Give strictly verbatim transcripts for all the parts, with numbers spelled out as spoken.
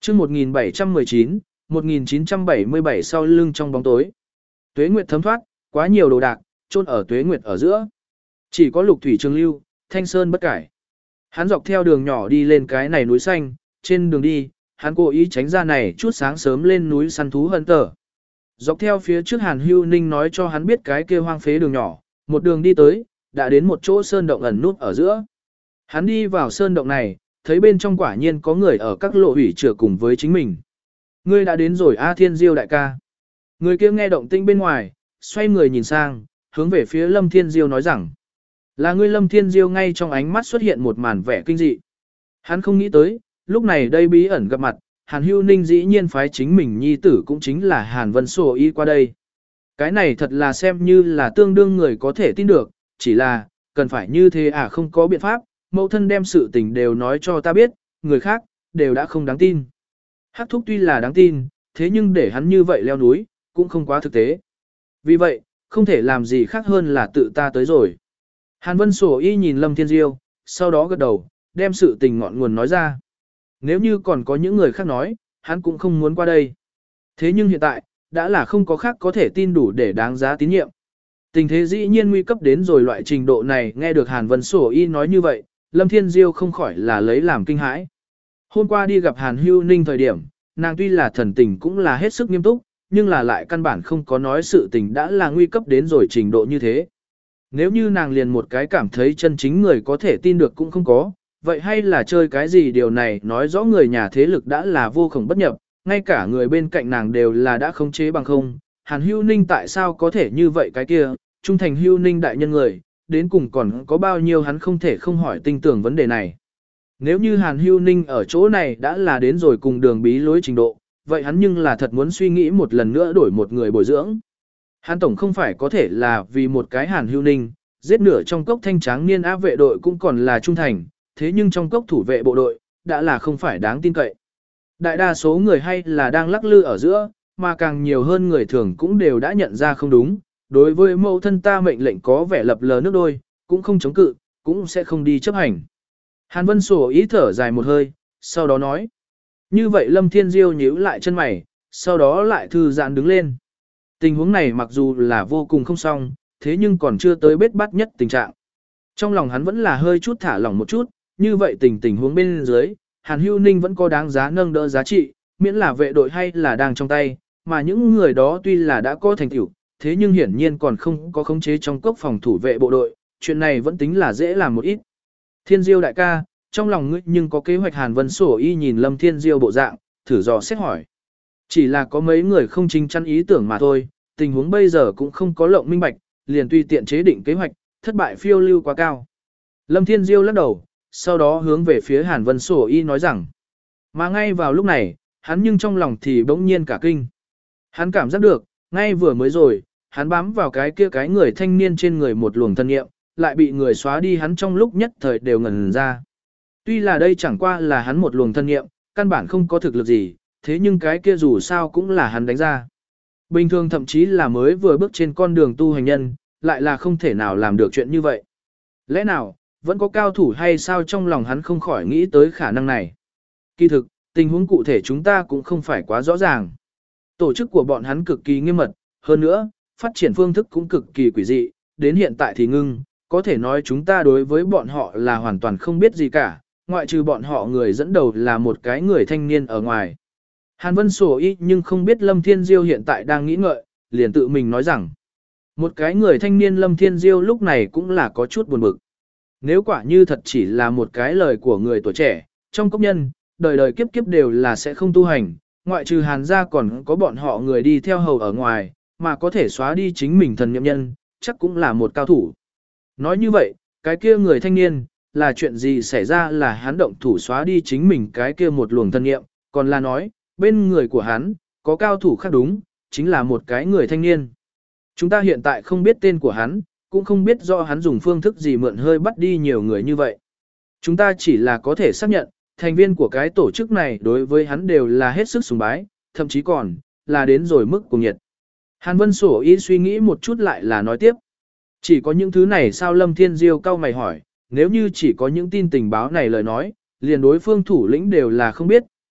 chương một nghìn bảy trăm mười chín, một nghìn chín trăm bảy mươi bảy sau lưng trong bóng tối. Tuế Nguyệt thấm thoát, quá nhiều đồ đạc, chôn ở Tuế Nguyệt ở giữa. Chỉ có Lục Thủy Trường lưu, thanh sơn bất cải. Hắn dọc theo đường nhỏ đi lên cái này núi xanh, trên đường đi, hắn cố ý tránh ra này chút sáng sớm lên núi săn thú hận tở. Dọc theo phía trước Hàn Hưu Ninh nói cho hắn biết cái kia hoang phế đường nhỏ, một đường đi tới, đã đến một chỗ sơn động ẩn nút ở giữa. Hắn đi vào sơn động này, thấy bên trong quả nhiên có người ở các lộ hủy chữa cùng với chính mình. Ngươi đã đến rồi A Thiên Diêu đại ca. Người kia nghe động tĩnh bên ngoài, xoay người nhìn sang, hướng về phía Lâm Thiên Diêu nói rằng. Là ngươi. Lâm Thiên Diêu ngay trong ánh mắt xuất hiện một màn vẻ kinh dị. Hắn không nghĩ tới, lúc này đây bí ẩn gặp mặt, Hàn Hưu Ninh dĩ nhiên phái chính mình nhi tử cũng chính là Hàn Vân Sổ Y qua đây. Cái này thật là xem như là tương đương người có thể tin được, chỉ là, cần phải như thế à không có biện pháp, mẫu thân đem sự tình đều nói cho ta biết, người khác, đều đã không đáng tin. Hắc thúc tuy là đáng tin, thế nhưng để hắn như vậy leo núi, cũng không quá thực tế. Vì vậy, không thể làm gì khác hơn là tự ta tới rồi. Hàn Vân Sổ Y nhìn Lâm Thiên Diêu, sau đó gật đầu, đem sự tình ngọn nguồn nói ra. Nếu như còn có những người khác nói, hắn cũng không muốn qua đây. Thế nhưng hiện tại, đã là không có khác có thể tin đủ để đáng giá tín nhiệm. Tình thế dĩ nhiên nguy cấp đến rồi loại trình độ này, nghe được Hàn Vân Sổ Y nói như vậy, Lâm Thiên Diêu không khỏi là lấy làm kinh hãi. Hôm qua đi gặp Hàn Hưu Ninh thời điểm, nàng tuy là thần tình cũng là hết sức nghiêm túc, nhưng là lại căn bản không có nói sự tình đã là nguy cấp đến rồi trình độ như thế. Nếu như nàng liền một cái cảm thấy chân chính người có thể tin được cũng không có, vậy hay là chơi cái gì, điều này nói rõ người nhà thế lực đã là vô khổng bất nhập, ngay cả người bên cạnh nàng đều là đã khống chế bằng không. Hàn Hưu Ninh tại sao có thể như vậy cái kia, trung thành Hưu Ninh đại nhân người, đến cùng còn có bao nhiêu hắn không thể không hỏi tinh tưởng vấn đề này. Nếu như Hàn Hưu Ninh ở chỗ này đã là đến rồi cùng đường bí lối trình độ, vậy hắn nhưng là thật muốn suy nghĩ một lần nữa đổi một người bồi dưỡng. Hắn tổng không phải có thể là vì một cái Hàn Hưu Ninh, giết nửa trong cốc thanh tráng niên á vệ đội cũng còn là trung thành, thế nhưng trong cốc thủ vệ bộ đội, đã là không phải đáng tin cậy. Đại đa số người hay là đang lắc lư ở giữa, mà càng nhiều hơn người thường cũng đều đã nhận ra không đúng. Đối với mẫu thân ta mệnh lệnh có vẻ lập lờ nước đôi, cũng không chống cự, cũng sẽ không đi chấp hành. Hàn Vân Sổ ý thở dài một hơi, sau đó nói. Như vậy Lâm Thiên Diêu nhíu lại chân mày, sau đó lại thư giãn đứng lên. Tình huống này mặc dù là vô cùng không xong, thế nhưng còn chưa tới bết bát nhất tình trạng. Trong lòng hắn vẫn là hơi chút thả lỏng một chút, như vậy tình tình huống bên dưới, Hàn Hưu Ninh vẫn có đáng giá nâng đỡ giá trị, miễn là vệ đội hay là đang trong tay, mà những người đó tuy là đã có thành tựu, thế nhưng hiển nhiên còn không có khống chế trong cốc phòng thủ vệ bộ đội, chuyện này vẫn tính là dễ làm một ít. Thiên Diêu đại ca, trong lòng ngươi nhưng có kế hoạch. Hàn Vân Sổ Y nhìn Lâm Thiên Diêu bộ dạng, thử dò xét hỏi. Chỉ là có mấy người không chính chắn ý tưởng mà thôi, tình huống bây giờ cũng không có lộng minh bạch, liền tùy tiện chế định kế hoạch, thất bại phiêu lưu quá cao. Lâm Thiên Diêu lắc đầu, sau đó hướng về phía Hàn Vân Sổ Y nói rằng. Mà ngay vào lúc này, hắn nhưng trong lòng thì bỗng nhiên cả kinh. Hắn cảm giác được, ngay vừa mới rồi, hắn bám vào cái kia cái người thanh niên trên người một luồng thân nghiệm, lại bị người xóa đi, hắn trong lúc nhất thời đều ngẩn ra. Tuy là đây chẳng qua là hắn một luồng thân nghiệm, căn bản không có thực lực gì, thế nhưng cái kia dù sao cũng là hắn đánh ra. Bình thường thậm chí là mới vừa bước trên con đường tu hành nhân, lại là không thể nào làm được chuyện như vậy. Lẽ nào, vẫn có cao thủ hay sao? Trong lòng hắn không khỏi nghĩ tới khả năng này. Kỳ thực, tình huống cụ thể chúng ta cũng không phải quá rõ ràng. Tổ chức của bọn hắn cực kỳ nghiêm mật, hơn nữa, phát triển phương thức cũng cực kỳ quỷ dị, đến hiện tại thì ngưng, có thể nói chúng ta đối với bọn họ là hoàn toàn không biết gì cả, ngoại trừ bọn họ người dẫn đầu là một cái người thanh niên ở ngoài. Hàn Vân Sổ Y nhưng không biết Lâm Thiên Diêu hiện tại đang nghĩ ngợi, liền tự mình nói rằng, một cái người thanh niên. Lâm Thiên Diêu lúc này cũng là có chút buồn bực. Nếu quả như thật chỉ là một cái lời của người tuổi trẻ, trong cốc nhân, đời đời kiếp kiếp đều là sẽ không tu hành, ngoại trừ Hàn gia còn có bọn họ người đi theo hầu ở ngoài, mà có thể xóa đi chính mình thần niệm nhân, chắc cũng là một cao thủ. Nói như vậy, cái kia người thanh niên, là chuyện gì xảy ra là hắn động thủ xóa đi chính mình cái kia một luồng thần niệm, còn là nói, bên người của hắn, có cao thủ khác, đúng, chính là một cái người thanh niên. Chúng ta hiện tại không biết tên của hắn, cũng không biết do hắn dùng phương thức gì mượn hơi bắt đi nhiều người như vậy. Chúng ta chỉ là có thể xác nhận, thành viên của cái tổ chức này đối với hắn đều là hết sức sùng bái, thậm chí còn, là đến rồi mức cùng nhiệt. Hàn Vân Sổ Y suy nghĩ một chút lại là nói tiếp. Chỉ có những thứ này sao? Lâm Thiên Diêu cau mày hỏi, nếu như chỉ có những tin tình báo này lời nói, liền đối phương thủ lĩnh đều là không biết,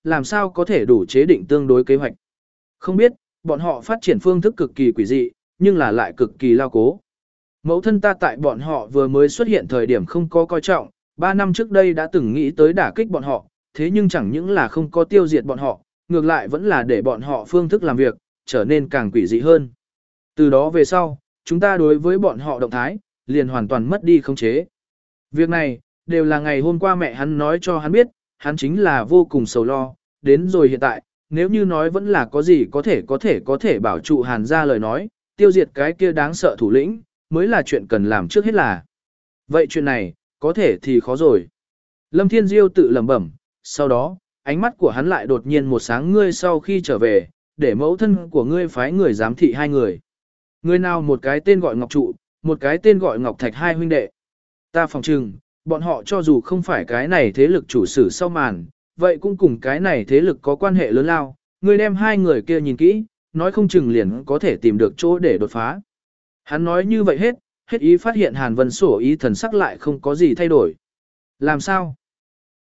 làm sao có thể đủ chế định tương đối kế hoạch. Không biết, bọn họ phát triển phương thức cực kỳ quỷ dị, nhưng là lại cực kỳ lao cố. Mẫu thân ta tại bọn họ vừa mới xuất hiện thời điểm không có coi trọng, ba năm trước đây đã từng nghĩ tới đả kích bọn họ, thế nhưng chẳng những là không có tiêu diệt bọn họ, ngược lại vẫn là để bọn họ phương thức làm việc, trở nên càng quỷ dị hơn. Từ đó về sau, chúng ta đối với bọn họ động thái, liền hoàn toàn mất đi khống chế. Việc này, đều là ngày hôm qua mẹ hắn nói cho hắn biết, hắn chính là vô cùng sầu lo, đến rồi hiện tại, nếu như nói vẫn là có gì có thể có thể có thể bảo trụ Hàn ra lời nói, tiêu diệt cái kia đáng sợ thủ lĩnh, mới là chuyện cần làm trước hết là. Vậy chuyện này, có thể thì khó rồi. Lâm Thiên Diêu tự lẩm bẩm, sau đó, ánh mắt của hắn lại đột nhiên một sáng ngươi sau khi trở về, để mẫu thân của ngươi phái người giám thị hai người. Người nào một cái tên gọi Ngọc Trụ, một cái tên gọi Ngọc Thạch hai huynh đệ. Ta phòng trừng, bọn họ cho dù không phải cái này thế lực chủ sử sau màn, vậy cũng cùng cái này thế lực có quan hệ lớn lao, ngươi đem hai người kia nhìn kỹ, nói không chừng liền có thể tìm được chỗ để đột phá. Hắn nói như vậy hết, hết ý phát hiện Hàn Vân Sổ ý thần sắc lại không có gì thay đổi. Làm sao?